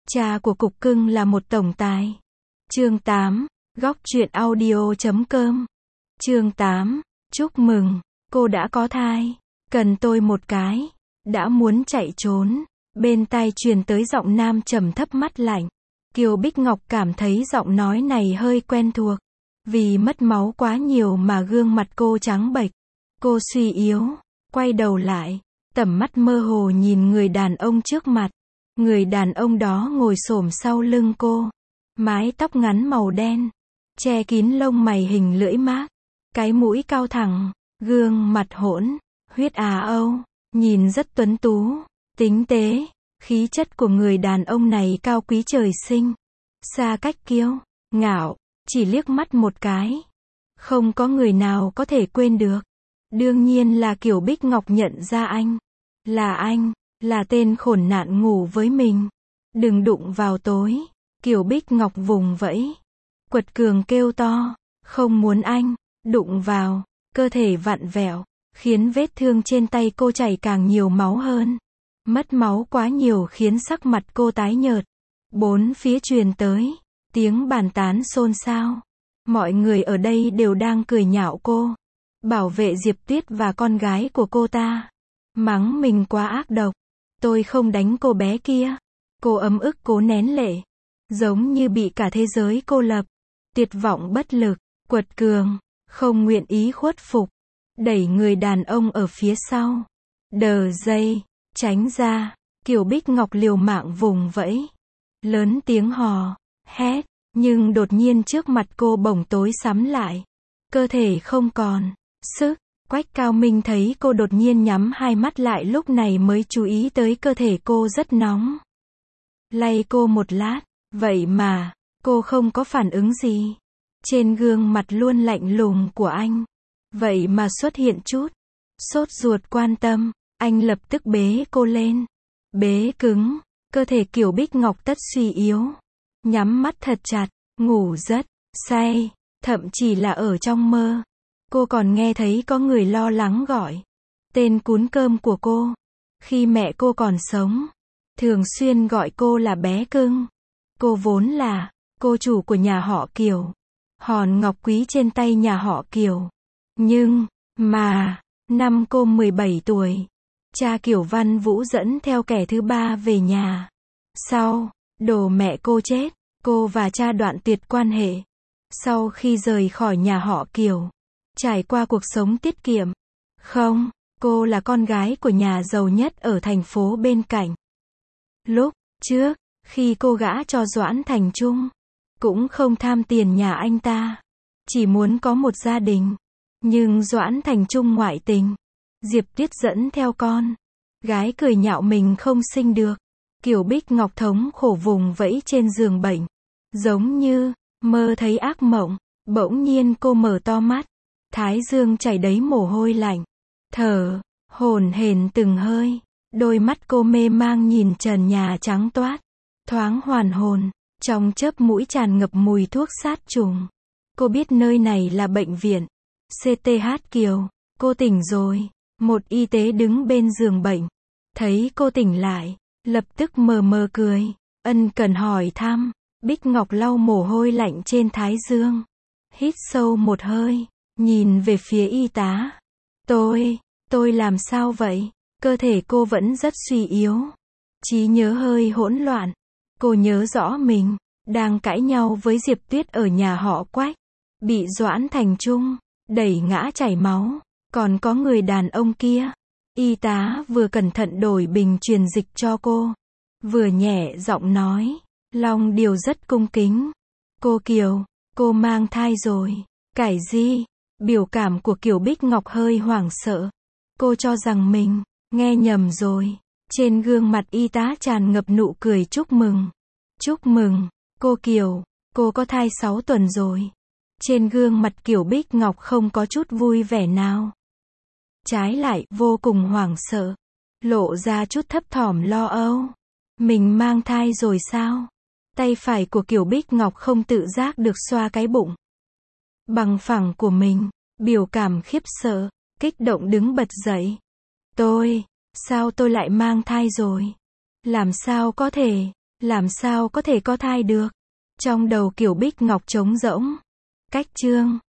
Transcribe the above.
Cha của cục cưng là một tổng tài. Chương 8, góc truyện audio.com. Chương 8, chúc mừng, cô đã có thai. Cần tôi một cái. Đã muốn chạy trốn. Bên tai truyền tới giọng nam trầm thấp mắt lạnh. Kiều Bích Ngọc cảm thấy giọng nói này hơi quen thuộc. Vì mất máu quá nhiều mà gương mặt cô trắng bệch. Cô suy yếu, quay đầu lại, tầm mắt mơ hồ nhìn người đàn ông trước mặt. Người đàn ông đó ngồi xổm sau lưng cô. Mái tóc ngắn màu đen, che kín lông mày hình lưỡi mác. Cái mũi cao thẳng, gương mặt hỗn, huyết Á Âu, nhìn rất tuấn tú, tinh tế. Khí chất của người đàn ông này cao quý trời sinh. Xa cách kiêu, ngạo, chỉ liếc mắt một cái. Không có người nào có thể quên được. Đương nhiên là Kiều Bích Ngọc nhận ra anh. Là anh, là tên khốn nạn ngủ với mình. Đừng đụng vào tối. Kiều Bích Ngọc vùng vẫy. Quật cường kêu to. Không muốn anh đụng vào. Cơ thể vặn vẹo, khiến vết thương trên tay cô chảy càng nhiều máu hơn. Mất máu quá nhiều khiến sắc mặt cô tái nhợt. Bốn phía truyền tới tiếng bàn tán xôn xao. Mọi người ở đây đều đang cười nhạo cô. Bảo vệ Diệp Tuyết và con gái của cô ta. Mắng mình quá ác độc. Tôi không đánh cô bé kia. Cô ấm ức cố nén lệ. Giống như bị cả thế giới cô lập. Tuyệt vọng bất lực, quật cường, không nguyện ý khuất phục. Đẩy người đàn ông ở phía sau. Đờ dây, tránh ra. Kiều Bích Ngọc liều mạng vùng vẫy. Lớn tiếng hò, hét. Nhưng đột nhiên trước mặt cô bỗng tối sắm lại. Cơ thể không còn sức. Quách Cao Minh thấy cô đột nhiên nhắm hai mắt lại lúc này mới chú ý tới cơ thể cô rất nóng. Lay cô một lát, vậy mà, cô không có phản ứng gì. Trên gương mặt luôn lạnh lùng của anh, vậy mà xuất hiện chút sốt ruột quan tâm. Anh lập tức bế cô lên. Bế cứng, cơ thể Kiều Bích Ngọc tất suy yếu. Nhắm mắt thật chặt, ngủ rất say, thậm chí là ở trong mơ. Cô còn nghe thấy có người lo lắng gọi tên cún cơm của cô. Khi mẹ cô còn sống, thường xuyên gọi cô là bé cưng. Cô vốn là cô chủ của nhà họ Kiều. Hòn ngọc quý trên tay nhà họ Kiều. Nhưng, mà, năm cô 17 tuổi, cha Kiều Văn Vũ dẫn theo kẻ thứ ba về nhà. Sau, đồ mẹ cô chết, cô và cha đoạn tuyệt quan hệ. Sau khi rời khỏi nhà họ Kiều, trải qua cuộc sống tiết kiệm. Không, cô là con gái của nhà giàu nhất ở thành phố bên cạnh. Lúc trước, khi cô gả cho Doãn Thành Trung, cũng không tham tiền nhà anh ta. Chỉ muốn có một gia đình. Nhưng Doãn Thành Trung ngoại tình. Diệp Tuyết dẫn theo con gái cười nhạo mình không sinh được. Kiều Bích Ngọc thống khổ vùng vẫy trên giường bệnh. Giống như mơ thấy ác mộng. Bỗng nhiên cô mở to mắt. Thái dương chảy đầy mồ hôi lạnh. Thở hổn hển từng hơi. Đôi mắt cô mê mang nhìn trần nhà trắng toát. Thoáng hoàn hồn. Trong chớp mũi tràn ngập mùi thuốc sát trùng. Cô biết nơi này là bệnh viện CTH Kiều. Cô tỉnh rồi. Một y tế đứng bên giường bệnh. Thấy cô tỉnh lại, lập tức mờ mờ cười. Ân cần hỏi thăm. Bích Ngọc lau mồ hôi lạnh trên thái dương. Hít sâu một hơi. Nhìn về phía y tá. Tôi làm sao vậy? Cơ thể cô vẫn rất suy yếu. Trí nhớ hơi hỗn loạn. Cô nhớ rõ mình đang cãi nhau với Diệp Tuyết ở nhà họ Quách. Bị Doãn Thành Trung đẩy ngã chảy máu. Còn có người đàn ông kia. Y tá vừa cẩn thận đổi bình truyền dịch cho cô, vừa nhẹ giọng nói. Long điều rất cung kính. Cô Kiều, cô mang thai rồi. Cái gì? Biểu cảm của Kiều Bích Ngọc hơi hoảng sợ. Cô cho rằng mình nghe nhầm rồi. Trên gương mặt y tá tràn ngập nụ cười chúc mừng. Chúc mừng, cô Kiều, cô có thai 6 tuần rồi. Trên gương mặt Kiều Bích Ngọc không có chút vui vẻ nào. Trái lại, vô cùng hoảng sợ. Lộ ra chút thấp thỏm lo âu. Mình mang thai rồi sao? Tay phải của Kiều Bích Ngọc không tự giác được xoa cái bụng bằng phẳng của mình. Biểu cảm khiếp sợ, kích động đứng bật dậy. Sao tôi lại mang thai rồi? Làm sao có thể? Làm sao có thể có thai được? Trong đầu Kiều Bích Ngọc trống rỗng. Cách chương